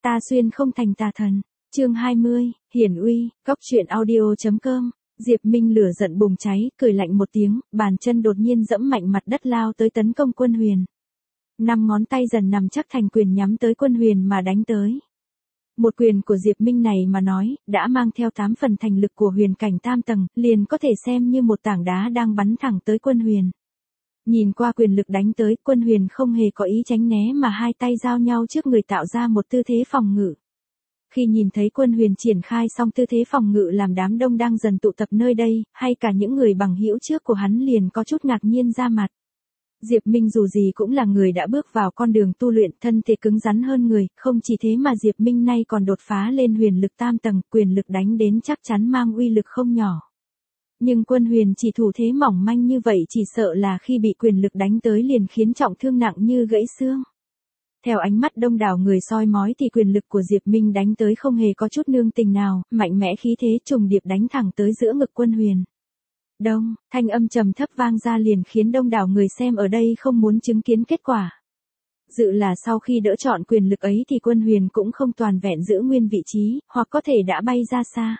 Ta xuyên không thành tà thần. Chương 20, Hiển Uy, Góc truyện audio.com. Diệp Minh lửa giận bùng cháy, cười lạnh một tiếng, bàn chân đột nhiên giẫm mạnh mặt đất lao tới tấn công Quân Huyền. 5 ngón tay dần nằm chắc thành quyền nhắm tới Quân Huyền mà đánh tới. Một quyền của Diệp Minh này mà nói, đã mang theo 8 phần thành lực của huyền cảnh tam tầng, liền có thể xem như một tảng đá đang bắn thẳng tới Quân Huyền. Nhìn qua quyền lực đánh tới, Quân Huyền không hề có ý tránh né mà hai tay giao nhau trước người tạo ra một tư thế phòng ngự. Khi nhìn thấy Quân Huyền triển khai xong tư thế phòng ngự làm đám đông đang dần tụ tập nơi đây, hay cả những người bằng hữu trước của hắn liền có chút ngạc nhiên ra mặt. Diệp Minh dù gì cũng là người đã bước vào con đường tu luyện, thân thể cứng rắn hơn người, không chỉ thế mà Diệp Minh nay còn đột phá lên huyền lực tam tầng, quyền lực đánh đến chắc chắn mang uy lực không nhỏ. Nhưng Quân Huyền chỉ thủ thế mỏng manh như vậy chỉ sợ là khi bị quyền lực đánh tới liền khiến trọng thương nặng như gãy xương. Theo ánh mắt đông đảo người soi mói thì quyền lực của Diệp Minh đánh tới không hề có chút nương tình nào, mạnh mẽ khí thế trùng điệp đánh thẳng tới giữa ngực Quân Huyền. Đông, thanh âm trầm thấp vang ra liền khiến đông đảo người xem ở đây không muốn chứng kiến kết quả. Dự là sau khi đỡ chọn quyền lực ấy thì Quân Huyền cũng không toàn vẹn giữ nguyên vị trí, hoặc có thể đã bay ra xa.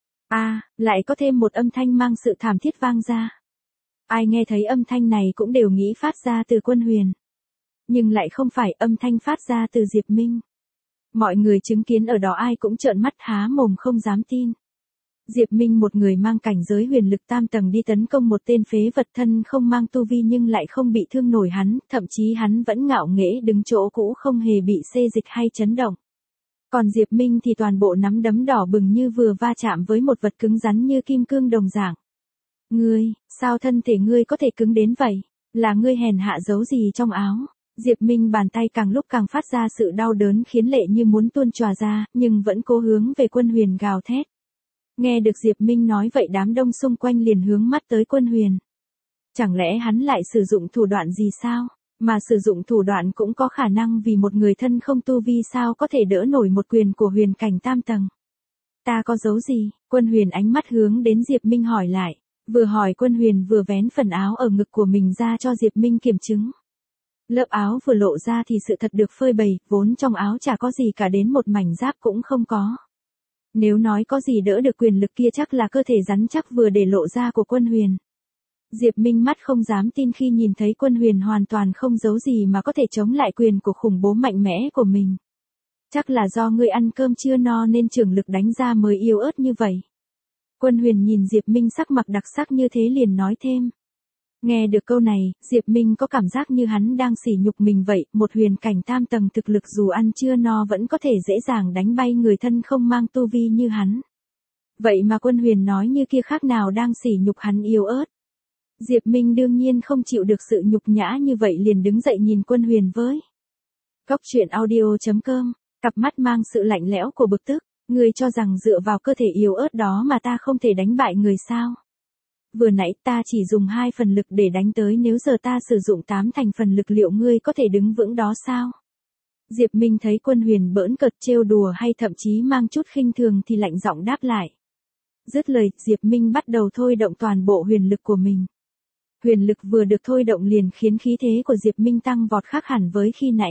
Lại có thêm một âm thanh mang sự thảm thiết vang ra. Ai nghe thấy âm thanh này cũng đều nghĩ phát ra từ Quân Huyền. Nhưng lại không phải âm thanh phát ra từ Diệp Minh. Mọi người chứng kiến ở đó ai cũng trợn mắt há mồm không dám tin. Diệp Minh một người mang cảnh giới huyền lực tam tầng đi tấn công một tên phế vật thân không mang tu vi nhưng lại không bị thương nổi hắn, thậm chí hắn vẫn ngạo nghễ đứng chỗ cũ không hề bị xê dịch hay chấn động. Còn Diệp Minh thì toàn bộ nắm đấm đỏ bừng như vừa va chạm với một vật cứng rắn như kim cương đồng dạng. Ngươi, sao thân thể ngươi có thể cứng đến vậy? Là ngươi hèn hạ giấu gì trong áo? Diệp Minh bàn tay càng lúc càng phát ra sự đau đớn khiến lệ như muốn tuôn trào ra, nhưng vẫn cố hướng về Quân Huyền gào thét. Nghe được Diệp Minh nói vậy đám đông xung quanh liền hướng mắt tới Quân Huyền. Chẳng lẽ hắn lại sử dụng thủ đoạn gì sao? Mà sử dụng thủ đoạn cũng có khả năng vì một người thân không tu vi sao có thể đỡ nổi một quyền của huyền cảnh tam tầng. Ta có giấu gì? Quân Huyền ánh mắt hướng đến Diệp Minh hỏi lại. Vừa hỏi Quân Huyền vừa vén phần áo ở ngực của mình ra cho Diệp Minh kiểm chứng. Lớp áo vừa lộ ra thì sự thật được phơi bày, vốn trong áo chả có gì cả đến một mảnh giáp cũng không có. Nếu nói có gì đỡ được quyền lực kia chắc là cơ thể rắn chắc vừa để lộ ra của Quân Huyền. Diệp Minh mắt không dám tin khi nhìn thấy Quân Huyền hoàn toàn không giấu gì mà có thể chống lại quyền của khủng bố mạnh mẽ của mình. Chắc là do ngươi ăn cơm chưa no nên trường lực đánh ra mới yếu ớt như vậy. Quân Huyền nhìn Diệp Minh sắc mặt đặc sắc như thế liền nói thêm. Nghe được câu này, Diệp Minh có cảm giác như hắn đang sỉ nhục mình vậy, một huyền cảnh tam tầng thực lực dù ăn chưa no vẫn có thể dễ dàng đánh bay người thân không mang tu vi như hắn. Vậy mà Quân Huyền nói như kia khác nào đang sỉ nhục hắn yếu ớt. Diệp Minh đương nhiên không chịu được sự nhục nhã như vậy liền đứng dậy nhìn Quân Huyền với. Góc truyện audio.com, cặp mắt mang sự lạnh lẽo của bực tức, ngươi cho rằng dựa vào cơ thể yếu ớt đó mà ta không thể đánh bại người sao? Vừa nãy ta chỉ dùng 2 phần lực để đánh tới nếu giờ ta sử dụng 8 thành phần lực liệu ngươi có thể đứng vững đó sao? Diệp Minh thấy Quân Huyền bỡn cợt trêu đùa hay thậm chí mang chút khinh thường thì lạnh giọng đáp lại. Dứt lời, Diệp Minh bắt đầu thôi động toàn bộ huyền lực của mình. Huyền lực vừa được thôi động liền khiến khí thế của Diệp Minh tăng vọt khác hẳn với khi nãy.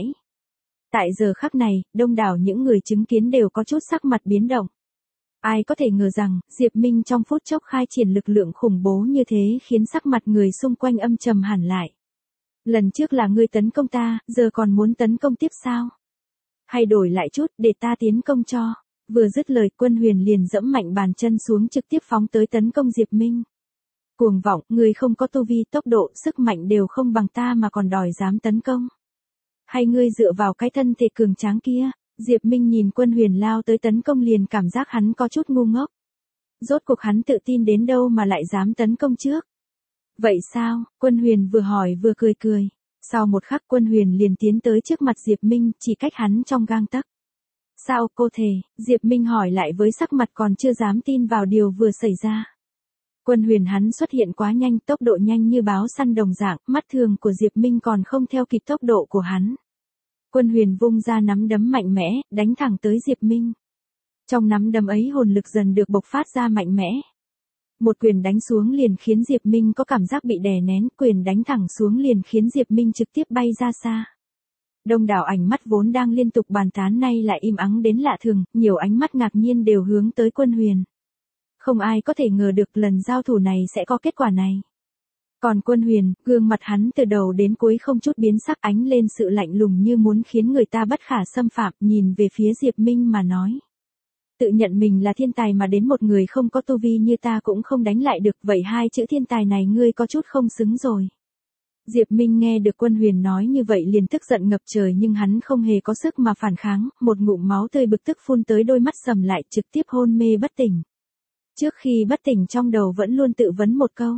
Tại giờ khắc này, đông đảo những người chứng kiến đều có chút sắc mặt biến động. Ai có thể ngờ rằng, Diệp Minh trong phút chốc khai triển lực lượng khủng bố như thế khiến sắc mặt người xung quanh âm trầm hẳn lại. Lần trước là ngươi tấn công ta, giờ còn muốn tấn công tiếp sao? Hay đổi lại chút để ta tiến công cho. Vừa dứt lời Quân Huyền liền dẫm mạnh bàn chân xuống trực tiếp phóng tới tấn công Diệp Minh. Cuồng vọng, ngươi không có tu vi, tốc độ, sức mạnh đều không bằng ta mà còn đòi dám tấn công. Hay ngươi dựa vào cái thân thể cường tráng kia? Diệp Minh nhìn Quân Huyền lao tới tấn công liền cảm giác hắn có chút ngu ngốc. Rốt cuộc hắn tự tin đến đâu mà lại dám tấn công trước? Vậy sao? Quân Huyền vừa hỏi vừa cười cười. Sau một khắc Quân Huyền liền tiến tới trước mặt Diệp Minh, chỉ cách hắn trong gang tấc. Sao cô thề? Diệp Minh hỏi lại với sắc mặt còn chưa dám tin vào điều vừa xảy ra. Quân Huyền hắn xuất hiện quá nhanh, tốc độ nhanh như báo săn đồng dạng, mắt thường của Diệp Minh còn không theo kịp tốc độ của hắn. Quân Huyền vung ra nắm đấm mạnh mẽ, đánh thẳng tới Diệp Minh. Trong nắm đấm ấy hồn lực dần được bộc phát ra mạnh mẽ. Một quyền đánh xuống liền khiến Diệp Minh có cảm giác bị đè nén, quyền đánh thẳng xuống liền khiến Diệp Minh trực tiếp bay ra xa. Đông đảo ánh mắt vốn đang liên tục bàn tán nay lại im ắng đến lạ thường, nhiều ánh mắt ngạc nhiên đều hướng tới Quân Huyền. Không ai có thể ngờ được lần giao thủ này sẽ có kết quả này. Còn Quân Huyền, gương mặt hắn từ đầu đến cuối không chút biến sắc, ánh lên sự lạnh lùng như muốn khiến người ta bất khả xâm phạm, nhìn về phía Diệp Minh mà nói. Tự nhận mình là thiên tài mà đến một người không có tu vi như ta cũng không đánh lại được, vậy hai chữ thiên tài này ngươi có chút không xứng rồi. Diệp Minh nghe được Quân Huyền nói như vậy liền tức giận ngập trời, nhưng hắn không hề có sức mà phản kháng, một ngụm máu tươi bực tức phun tới, đôi mắt sầm lại, trực tiếp hôn mê bất tỉnh. Trước khi bất tỉnh trong đầu vẫn luôn tự vấn một câu.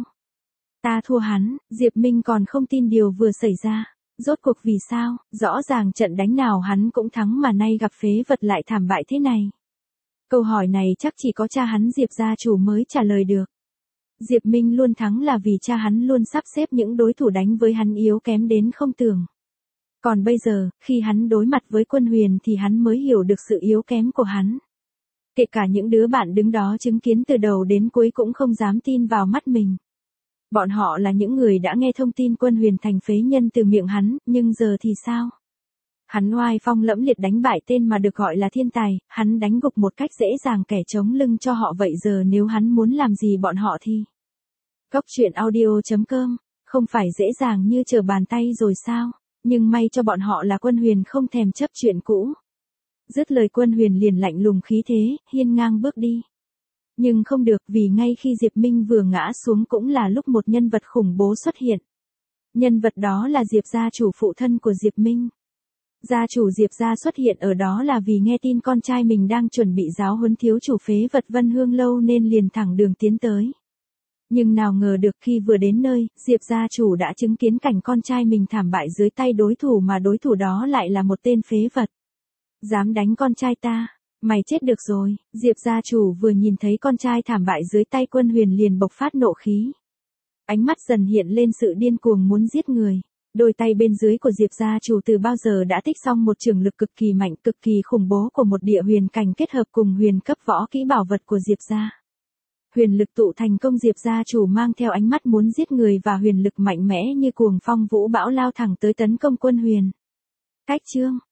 Ta thua hắn. Diệp Minh còn không tin điều vừa xảy ra. Rốt cuộc vì sao, rõ ràng trận đánh nào hắn cũng thắng mà nay gặp phế vật lại thảm bại thế này. Câu hỏi này chắc chỉ có cha hắn Diệp gia chủ mới trả lời được. Diệp Minh luôn thắng là vì cha hắn luôn sắp xếp những đối thủ đánh với hắn yếu kém đến không tưởng. Còn bây giờ, khi hắn đối mặt với Quân Huyền thì hắn mới hiểu được sự yếu kém của hắn. Kể cả những đứa bạn đứng đó chứng kiến từ đầu đến cuối cũng không dám tin vào mắt mình. Bọn họ là những người đã nghe thông tin Quân Huyền thành phế nhân từ miệng hắn, nhưng giờ thì sao? Hắn oai phong lẫm liệt đánh bại tên mà được gọi là thiên tài, hắn đánh gục một cách dễ dàng kẻ chống lưng cho họ, vậy giờ nếu hắn muốn làm gì bọn họ thì... Cốc truyện audio.com, không phải dễ dàng như trở bàn tay rồi sao? Nhưng may cho bọn họ là Quân Huyền không thèm chấp chuyện cũ. Dứt lời Quân Huyền liền lạnh lùng khí thế, hiên ngang bước đi. Nhưng không được, vì ngay khi Diệp Minh vừa ngã xuống cũng là lúc một nhân vật khủng bố xuất hiện. Nhân vật đó là Diệp gia chủ, phụ thân của Diệp Minh. Gia chủ Diệp gia xuất hiện ở đó là vì nghe tin con trai mình đang chuẩn bị giáo huấn thiếu chủ phế vật Vân Hương Lâu nên liền thẳng đường tiến tới. Nhưng nào ngờ được khi vừa đến nơi, Diệp gia chủ đã chứng kiến cảnh con trai mình thảm bại dưới tay đối thủ, mà đối thủ đó lại là một tên phế vật. Dám đánh con trai ta, mày chết được rồi. Diệp gia chủ vừa nhìn thấy con trai thảm bại dưới tay Quân Huyền liền bộc phát nộ khí. Ánh mắt dần hiện lên sự điên cuồng muốn giết người. Đôi tay bên dưới của Diệp gia chủ từ bao giờ đã tích xong một trường lực cực kỳ mạnh, cực kỳ khủng bố của một địa huyền cảnh kết hợp cùng huyền cấp võ kỹ bảo vật của Diệp gia. Huyền lực tụ thành công, Diệp gia chủ mang theo ánh mắt muốn giết người và huyền lực mạnh mẽ như cuồng phong vũ bão lao thẳng tới tấn công Quân Huyền. Cách chương